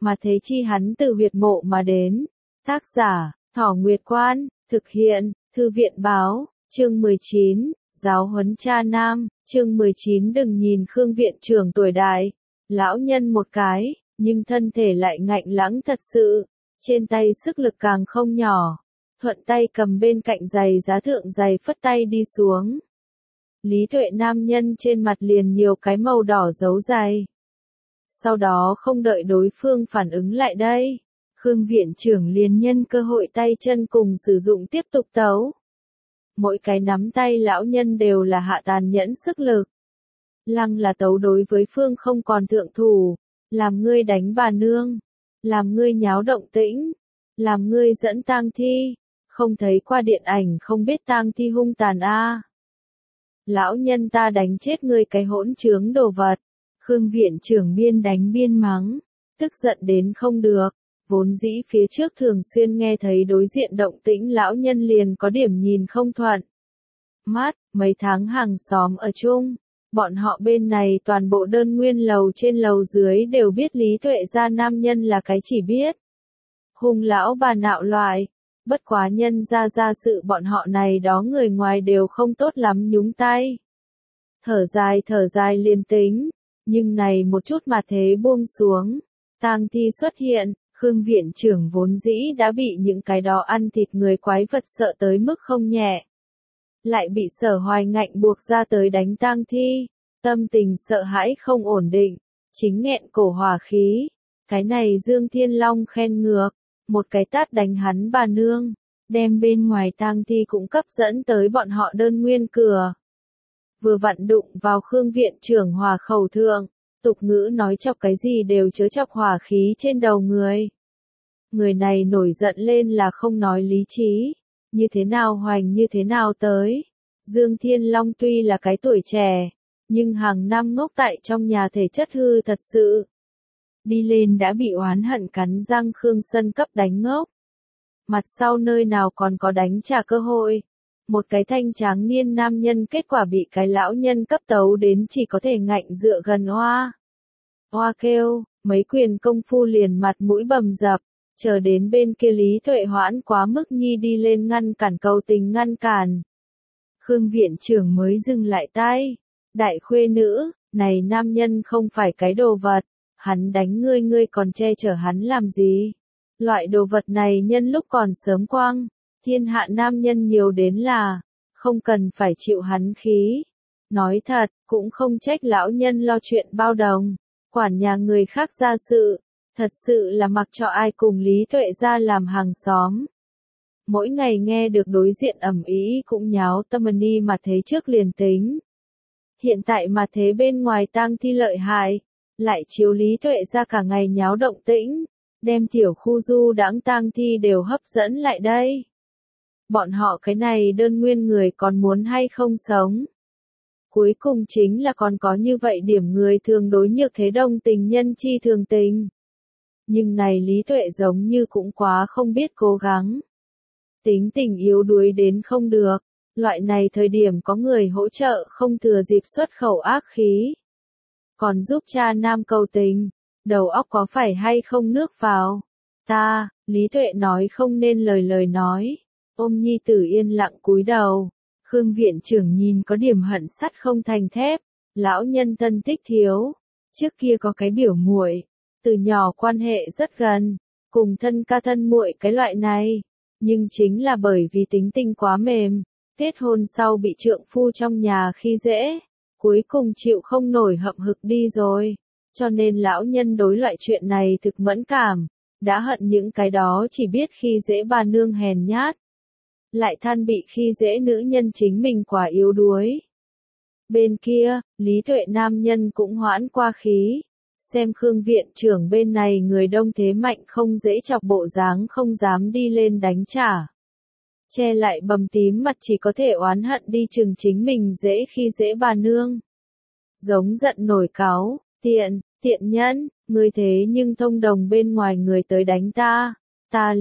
mà thế chi hắn từ huyệt mộ mà đến. Tác giả, Thỏ Nguyệt Quan, thực hiện, Thư viện báo, chương 19, giáo huấn cha nam, chương 19 đừng nhìn Khương viện trưởng tuổi đại, lão nhân một cái, nhưng thân thể lại ngạnh lãng thật sự, trên tay sức lực càng không nhỏ, thuận tay cầm bên cạnh giày giá thượng giày phất tay đi xuống. Lý Tuệ nam nhân trên mặt liền nhiều cái màu đỏ dấu giày. Sau đó không đợi đối phương phản ứng lại đây, Khương viện trưởng liền nhân cơ hội tay chân cùng sử dụng tiếp tục tấu. Mỗi cái nắm tay lão nhân đều là hạ tàn nhẫn sức lực. Lăng là tấu đối với phương không còn thượng thủ, làm ngươi đánh bà nương, làm ngươi nháo động tĩnh, làm ngươi dẫn tang thi, không thấy qua điện ảnh không biết tang thi hung tàn a. Lão nhân ta đánh chết ngươi cái hỗn trướng đồ vật. Khương viện trưởng biên đánh biên mắng, tức giận đến không được, vốn dĩ phía trước thường xuyên nghe thấy đối diện động tĩnh lão nhân liền có điểm nhìn không thuận. Mát, mấy tháng hàng xóm ở chung, bọn họ bên này toàn bộ đơn nguyên lầu trên lầu dưới đều biết Lý Tuệ gia nam nhân là cái chỉ biết hung lão bà nạo loại, bất quá nhân ra sự bọn họ này đó người ngoài đều không tốt lắm nhúng tay. Thở dài liền tính. Nhưng này một chút mà thế buông xuống, tang thi xuất hiện, Khương viện trưởng vốn dĩ đã bị những cái đó ăn thịt người quái vật sợ tới mức không nhẹ. Lại bị Sở Hoài Ngạnh buộc ra tới đánh tang thi, tâm tình sợ hãi không ổn định, chính nghẹn cổ hỏa khí. Cái này Dương Thiên Long khen ngược, một cái tát đánh hắn bà nương, đem bên ngoài tang thi cũng cấp dẫn tới bọn họ đơn nguyên cửa. Vừa vặn đụng vào Khương viện trưởng hòa khẩu thượng, tục ngữ nói chọc cái gì đều chớ chọc hỏa khí trên đầu người. Người này nổi giận lên là không nói lý trí, như thế nào hoành như thế nào tới. Dương Thiên Long tuy là cái tuổi trẻ, nhưng hàng năm ngốc tại trong nhà thể chất hư thật sự. Đi lên đã bị oán hận cắn răng Khương Sân cấp đánh ngốc. Mặt sau nơi nào còn có đánh trả cơ hội. Một cái thanh tráng niên nam nhân kết quả bị cái lão nhân cấp tấu đến chỉ có thể ngạnh dựa gần oa. Oa kêu, mấy quyền công phu liền mặt mũi bầm dập, chờ đến bên kia Lý Tuệ hoãn quá mức nhi đi lên ngăn cản cầu tình ngăn cản. Khương viện trưởng mới dừng lại tay, đại khuê nữ, này nam nhân không phải cái đồ vật, hắn đánh ngươi còn che chở hắn làm gì? Loại đồ vật này nhân lúc còn sớm quang. Thiên hạ nam nhân nhiều đến là, không cần phải chịu hắn khí. Nói thật, cũng không trách lão nhân lo chuyện bao đồng, quản nhà người khác ra sự, thật sự là mặc cho ai cùng Lý Tuệ gia làm hàng xóm. Mỗi ngày nghe được đối diện ầm ĩ cũng nháo tâm ni mà thế trước liền tính. Hiện tại mà thế bên ngoài tang thi lợi hại, lại chiếu Lý Tuệ gia cả ngày nháo động tĩnh, đem tiểu khu du đãng tang thi đều hấp dẫn lại đây. Bọn họ cái này đơn nguyên người còn muốn hay không sống. Cuối cùng chính là còn có như vậy điểm người thường đối nhược thế đồng tình nhân chi thường tình. Nhưng này Lý Tuệ giống như cũng quá không biết cố gắng. Tính tình yếu đuối đến không được, loại này thời điểm có người hỗ trợ không thừa dịp xuất khẩu ác khí. Còn giúp cha nam cầu tình, đầu óc có phải hay không nước vào. Ta, Lý Tuệ nói không nên lời nói. Ôm nhi tử yên lặng cúi đầu, Khương viện trưởng nhìn có điểm hận sắt không thành thép, lão nhân thân tích thiếu, trước kia có cái biểu muội, từ nhỏ quan hệ rất gần, cùng thân ca thân muội cái loại này, nhưng chính là bởi vì tính tình quá mềm, kết hôn sau bị trượng phu trong nhà khi dễ, cuối cùng chịu không nổi hậm hực đi rồi, cho nên lão nhân đối loại chuyện này thực mẫn cảm, đã hận những cái đó chỉ biết khi dễ bà nương hèn nhát. Lại than bị khi dễ nữ nhân chính mình quá yếu đuối. Bên kia, Lý Tuệ nam nhân cũng hoãn qua khí, xem Khương viện trưởng bên này người đông thế mạnh không dễ chọc bộ dáng không dám đi lên đánh trả. Che lại bầm tím mặt chỉ có thể oán hận đi chừng chính mình dễ khi dễ bà nương. Giống giận nổi cáu, tiện nhân, ngươi thế nhưng thông đồng bên ngoài người tới đánh ta. Ta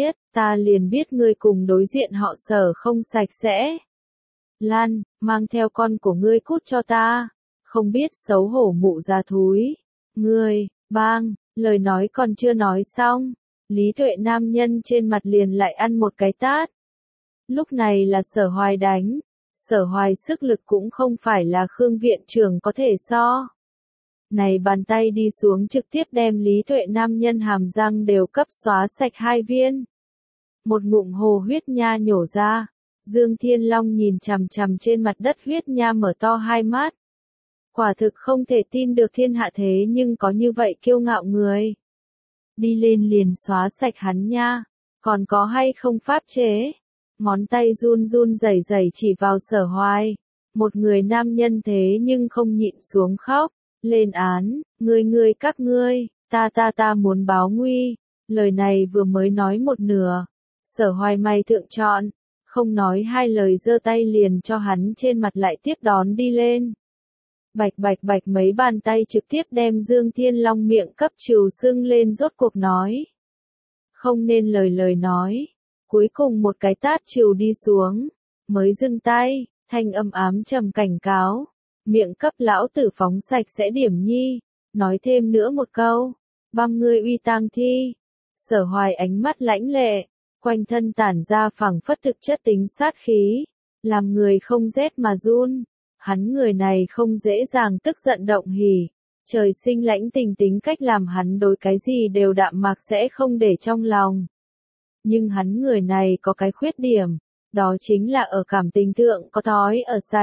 liền biết ngươi cùng đối diện họ Sở không sạch sẽ. Lan, mang theo con của ngươi cút cho ta. Không biết xấu hổ mụ già thúi. Ngươi, bang, Lời nói còn chưa nói xong, Lý Tuệ nam nhân trên mặt liền lại ăn một cái tát. Lúc này là Sở Hoài đánh, Sở Hoài sức lực cũng không phải là Khương viện trưởng có thể so. Này bàn tay đi xuống trực tiếp đem Lý Tuệ nam nhân hàm răng đều cấp xóa sạch 2 viên. Một ngụm hồ huyết nha nhổ ra, Dương Thiên Long nhìn chằm chằm trên mặt đất huyết nha mở to 2 mắt. Quả thực không thể tin được thiên hạ thế nhưng có như vậy kiêu ngạo người. Đi lên liền xóa sạch hắn nha, còn có hay không pháp chế? Ngón tay run run rẩy rẩy chỉ vào Sở Hoài. Một người nam nhân thế nhưng không nhịn xuống khóc, lên án, ngươi các ngươi, ta muốn báo nguy. Lời này vừa mới nói một nửa, Sở Hoài mày thượng trọn, không nói hai lời giơ tay liền cho hắn trên mặt lại tiếp đón đi lên. Bạch mấy bàn tay trực tiếp đem Dương Thiên Long miệng cấp trừ sưng lên rốt cuộc nói. Không nên lời nói, cuối cùng một cái tát trừ đi xuống, mới dừng tay, thanh âm ám trầm cảnh cáo, miệng cấp lão tử phóng sạch sẽ điểm nhi, nói thêm nữa một câu, băm ngươi uy tang thi. Sở Hoài ánh mắt lãnh lệ, quanh thân tản ra phảng phất thực chất tính sát khí, làm người không rét mà run. Hắn người này không dễ dàng tức giận động hỉ, trời sinh lãnh tình tính cách làm hắn đối cái gì đều đạm mạc sẽ không để trong lòng. Nhưng hắn người này có cái khuyết điểm, đó chính là ở cảm tình thượng có thói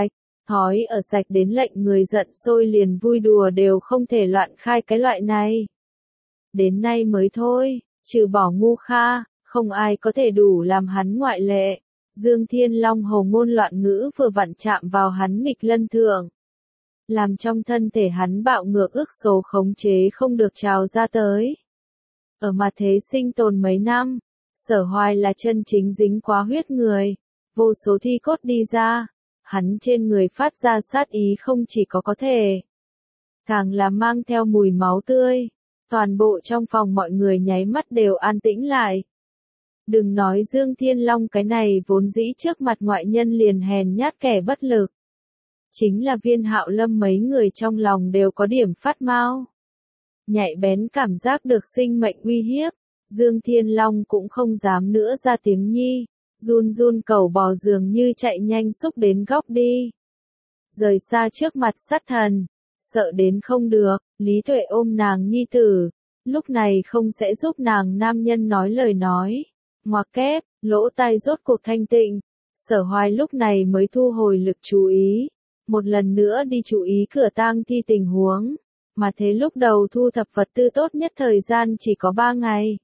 ở sạch đến lệnh người giận sôi liền vui đùa đều không thể loạn khai cái loại này. Đến nay mới thôi, trừ bỏ Ngu Kha, không ai có thể đủ làm hắn ngoại lệ. Dương Thiên Long hồ ngôn loạn ngữ vừa vặn chạm vào hắn nghịch lân thượng. Làm trong thân thể hắn bạo ngược ước số khống chế không được trào ra tới. Ở mặt thế sinh tồn mấy năm, Sở Hoài là chân chính dính quá huyết người, vô số thi cốt đi ra, hắn trên người phát ra sát ý không chỉ có thể, càng là mang theo mùi máu tươi. Toàn bộ trong phòng mọi người nháy mắt đều an tĩnh lại. Đừng nói Dương Thiên Long cái này vốn dĩ trước mặt ngoại nhân liền hèn nhát kẻ bất lực. Chính là Viên Hạo Lâm mấy người trong lòng đều có điểm phát mau. Nhạy bén cảm giác được sinh mệnh uy hiếp, Dương Thiên Long cũng không dám nữa ra tiếng nhi, run run cầu bò dường như chạy nhanh xúc đến góc đi. Rời xa trước mặt sát thần, sợ đến không được, Lý Tuệ ôm nàng nhi tử, lúc này không sẽ giúp nàng nam nhân nói lời nói. Ngoặc kép, lỗ tai rốt cuộc thanh tịnh, Sở Hoài lúc này mới thu hồi lực chú ý, một lần nữa đi chú ý cửa tang thi tình huống, mà thế lúc đầu thu thập vật tư tốt nhất thời gian chỉ có 3 ngày.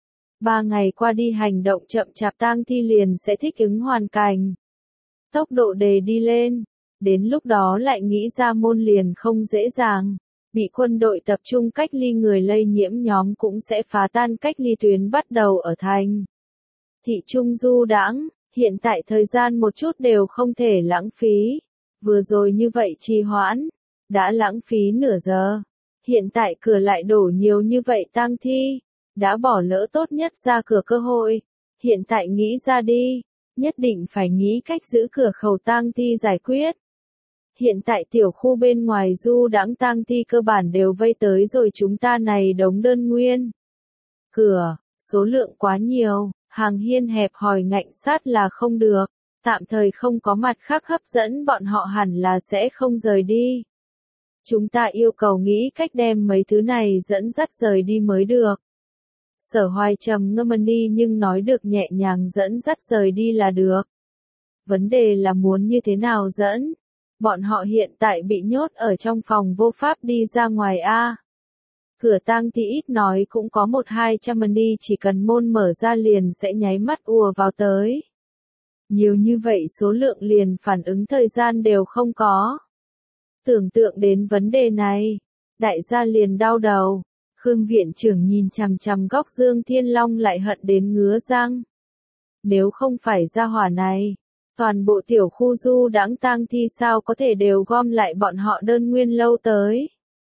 3 ngày qua đi hành động chậm chạp tang thi liền sẽ thích ứng hoàn cảnh. Tốc độ đề đi lên, đến lúc đó lại nghĩ ra môn liền không dễ dàng, bị quân đội tập trung cách ly người lây nhiễm nhóm cũng sẽ phá tan cách ly tuyến bắt đầu ở thành. Thị trung du đãng, hiện tại thời gian một chút đều không thể lãng phí. Vừa rồi như vậy trì hoãn, đã lãng phí nửa giờ. Hiện tại cửa lại đổ nhiều như vậy tang thi, đã bỏ lỡ tốt nhất ra cửa cơ hội. Hiện tại nghĩ ra đi, nhất định phải nghĩ cách giữ cửa khẩu tang thi giải quyết. Hiện tại tiểu khu bên ngoài du đãng tang thi cơ bản đều vây tới rồi chúng ta này đống đơn nguyên. Cửa, số lượng quá nhiều. Hàng hiên hẹp hòi ngạnh sát là không được, tạm thời không có mặt khác hấp dẫn bọn họ hẳn là sẽ không rời đi. Chúng ta yêu cầu nghĩ cách đem mấy thứ này dẫn dắt rời đi mới được. Sở Hoài trầm ngâm đi nhưng nói được nhẹ nhàng dẫn dắt rời đi là được. Vấn đề là muốn như thế nào dẫn? Bọn họ hiện tại bị nhốt ở trong phòng vô pháp đi ra ngoài a. Cửa tang thì ít nói cũng có 1-200 đi chỉ cần môn mở ra liền sẽ nháy mắt ùa vào tới. Nhiều như vậy số lượng liền phản ứng thời gian đều không có. Tưởng tượng đến vấn đề này, đại gia liền đau đầu. Khương viện trưởng nhìn chằm chằm góc Dương Thiên Long lại hận đến ngứa răng. Nếu không phải gia hỏa này, toàn bộ tiểu khu du đãng tang thi sao có thể đều gom lại bọn họ đơn nguyên lâu tới.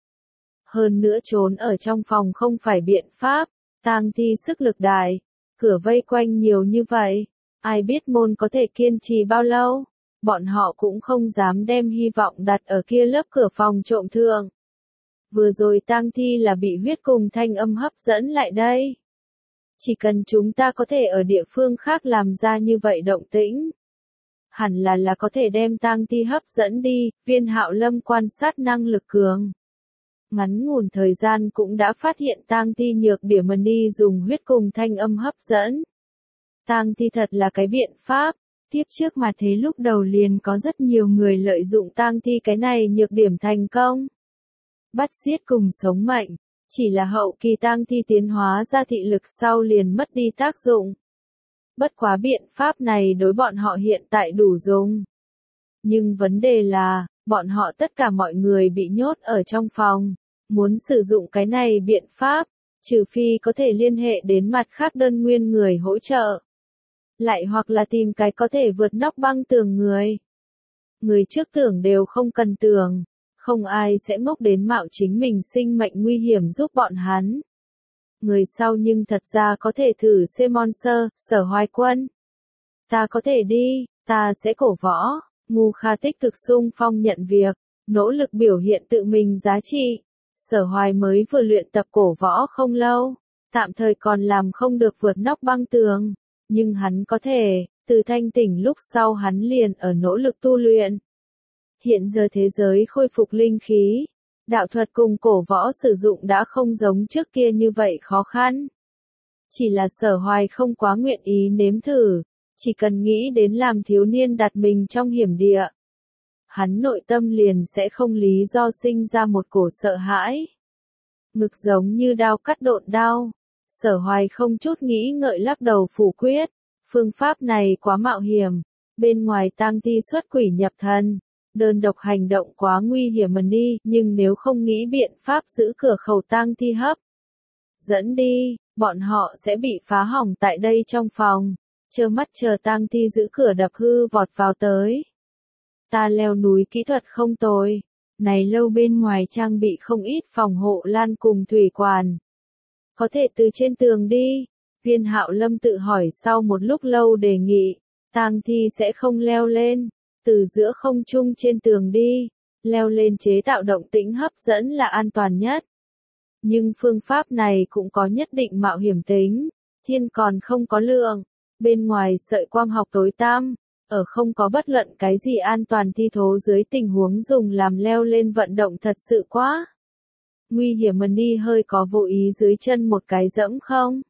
Hơn nữa trốn ở trong phòng không phải biện pháp, tang thi sức lực đại, cửa vây quanh nhiều như vậy, ai biết môn có thể kiên trì bao lâu, bọn họ cũng không dám đem hy vọng đặt ở kia lớp cửa phòng trộm thượng. Vừa rồi tang thi là bị huyết cùng thanh âm hấp dẫn lại đây. Chỉ cần chúng ta có thể ở địa phương khác làm ra như vậy động tĩnh, hẳn là có thể đem tang thi hấp dẫn đi. Viên Hạo Lâm quan sát năng lực cường. Ngắn ngủn thời gian cũng đã phát hiện tang thi nhược điểm đi dùng huyết cùng thanh âm hấp dẫn. Tang thi thật là cái biện pháp. Tiếp trước mà thế lúc đầu liền có rất nhiều người lợi dụng tang thi cái này nhược điểm thành công. Bắt giết cùng sống mệnh. Chỉ là hậu kỳ tang thi tiến hóa ra thị lực sau liền mất đi tác dụng. Bất quá biện pháp này đối bọn họ hiện tại đủ dùng. Nhưng vấn đề là, bọn họ tất cả mọi người bị nhốt ở trong phòng. Muốn sử dụng cái này biện pháp, trừ phi có thể liên hệ đến mặt khác đơn nguyên người hỗ trợ. Lại hoặc là tìm cái có thể vượt nóc băng tường người. Người trước tưởng đều không cần tưởng. Không ai sẽ ngốc đến mạo chính mình sinh mệnh nguy hiểm giúp bọn hắn. Người sau nhưng thật ra có thể thử Monster, Sở Hoài Quân. Ta có thể đi, ta sẽ cổ võ. Ngu Kha tích cực xung phong nhận việc, nỗ lực biểu hiện tự mình giá trị. Sở Hoài mới vừa luyện tập cổ võ không lâu, tạm thời còn làm không được vượt nóc băng tường. Nhưng hắn có thể, từ thanh tỉnh lúc sau hắn liền ở nỗ lực tu luyện. Hiện giờ thế giới khôi phục linh khí, đạo thuật cùng cổ võ sử dụng đã không giống trước kia như vậy khó khăn. Chỉ là Sở Hoài không quá nguyện ý nếm thử, chỉ cần nghĩ đến làm thiếu niên đặt mình trong hiểm địa. Hắn nội tâm liền sẽ không lý do sinh ra một cổ sợ hãi. Ngực giống như đao cắt độn đau. Sở Hoài không chút nghĩ ngợi lắc đầu phủ quyết. Phương pháp này quá mạo hiểm. Bên ngoài tang thi xuất quỷ nhập thần. Đơn độc hành động quá nguy hiểm đi, nhưng nếu không nghĩ biện pháp giữ cửa khẩu tang thi hấp dẫn đi, bọn họ sẽ bị phá hỏng tại đây trong phòng. Trơ mắt chờ tang thi giữ cửa đập hư vọt vào tới. Ta leo núi kỹ thuật không tồi. Này lâu bên ngoài trang bị không ít phòng hộ lan cùng thủy quản. Có thể từ trên tường đi. Viên Hạo Lâm tự hỏi sau một lúc lâu đề nghị. Tang thi sẽ không leo lên. Từ giữa không trung trên tường đi. Leo lên chế tạo động tĩnh hấp dẫn là an toàn nhất. Nhưng phương pháp này cũng có nhất định mạo hiểm tính. Thiên còn không có lượng. Bên ngoài sợi quang học tối tăm. Ở không có bất luận cái gì an toàn thi thố dưới tình huống dùng làm leo lên vận động thật sự quá. Nguy hiểm đi hơi có vô ý dưới chân một cái dẫm không?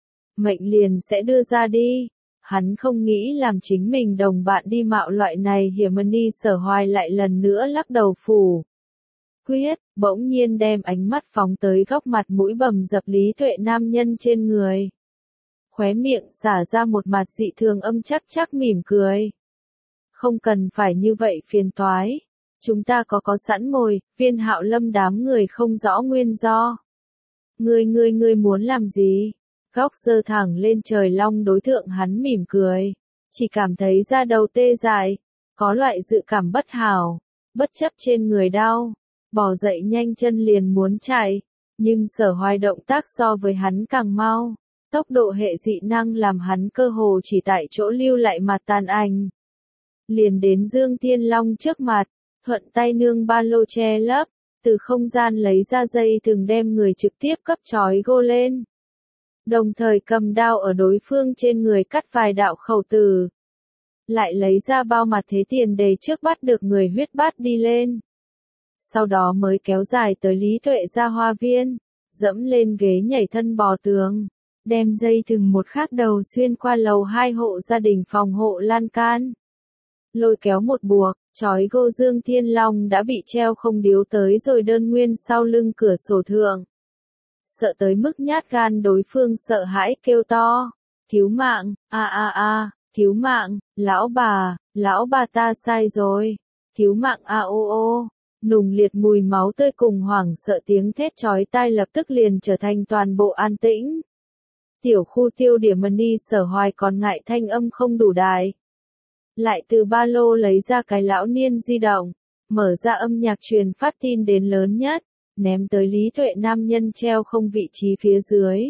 Mệnh liền sẽ đưa ra đi. Hắn không nghĩ làm chính mình đồng bạn đi mạo loại này hiểm đi. Sở Hoài lại lần nữa lắc đầu phủ quyết, bỗng nhiên đem ánh mắt phóng tới góc mặt mũi bầm dập Lý Tuệ nam nhân trên người. Khóe miệng xả ra một mặt dị thường âm chắc mỉm cười. Không cần phải như vậy phiền toái. Chúng ta có sẵn mồi. Viên Hạo Lâm đám người không rõ nguyên do. Ngươi muốn làm gì? Góc giơ thẳng lên trời long đối tượng hắn mỉm cười. Chỉ cảm thấy da đầu tê dại. Có loại dự cảm bất hảo. Bất chấp trên người đau. Bỏ dậy nhanh chân liền muốn chạy. Nhưng Sở Hoài động tác so với hắn càng mau. Tốc độ hệ dị năng làm hắn cơ hồ chỉ tại chỗ lưu lại mặt tàn ảnh. Liền đến Dương Thiên Long trước mặt, thuận tay nương ba lô che lấp, từ không gian lấy ra dây thừng đem người trực tiếp cấp trói gô lên. Đồng thời cầm đao ở đối phương trên người cắt vài đạo khẩu tử. Lại lấy ra bao mặt thế tiền đề trước bắt được người huyết bát đi lên. Sau đó mới kéo dài tới Lý Tuệ ra hoa viên, dẫm lên ghế nhảy thân bò tường. Đem dây thừng một khác đầu xuyên qua lầu 2 hộ gia đình phòng hộ lan can. Lôi kéo một buộc, trói gô Dương Thiên Long đã bị treo không điếu tới rồi đơn nguyên sau lưng cửa sổ thượng. Sợ tới mức nhát gan đối phương sợ hãi kêu to. Cứu mạng, cứu mạng, lão bà ta sai rồi. Cứu mạng ô. Nùng liệt mùi máu tươi cùng hoảng sợ tiếng thét chói tai lập tức liền trở thành toàn bộ an tĩnh. Tiểu khu tiêu điểm đi. Sở Hoài còn ngại thanh âm không đủ đài. Lại từ ba lô lấy ra cái lão niên di động, mở ra âm nhạc truyền phát tin đến lớn nhất, ném tới Lý Tuệ nam nhân treo không vị trí phía dưới.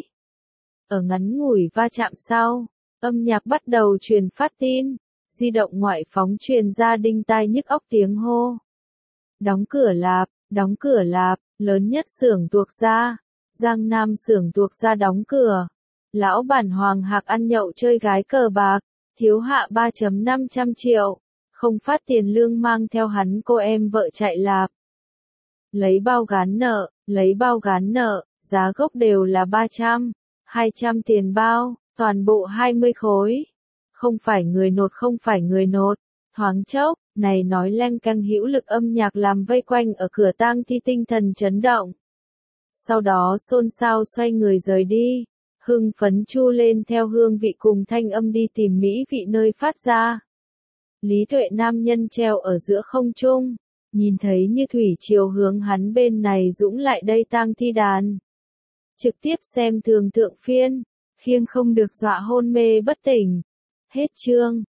Ở ngắn ngủi va chạm sau, âm nhạc bắt đầu truyền phát tin, di động ngoại phóng truyền ra đinh tai nhức óc tiếng hô. Đóng cửa lạp, Lớn nhất xưởng tuộc gia, Giang Nam xưởng tuộc gia đóng cửa. Lão bản Hoàng Hạc ăn nhậu chơi gái cờ bạc, thiếu hạ 3,500 triệu, không phát tiền lương mang theo hắn cô em vợ chạy lạp. Lấy bao gán nợ, giá gốc đều là 300, 200 tiền bao, toàn bộ 20 khối. Không phải người nột, thoáng chốc, này nói leng canh hữu lực âm nhạc làm vây quanh ở cửa tang thi tinh thần chấn động. Sau đó xôn xao xoay người rời đi, hưng phấn chu lên theo hương vị cùng thanh âm đi tìm mỹ vị nơi phát ra. Lý Tuệ nam nhân treo ở giữa không trung, nhìn thấy như thủy triều hướng hắn bên này dũng lại đây tang thi đàn. Trực tiếp xem thường thượng phiên, khiêng không được dọa hôn mê bất tỉnh. Hết chương.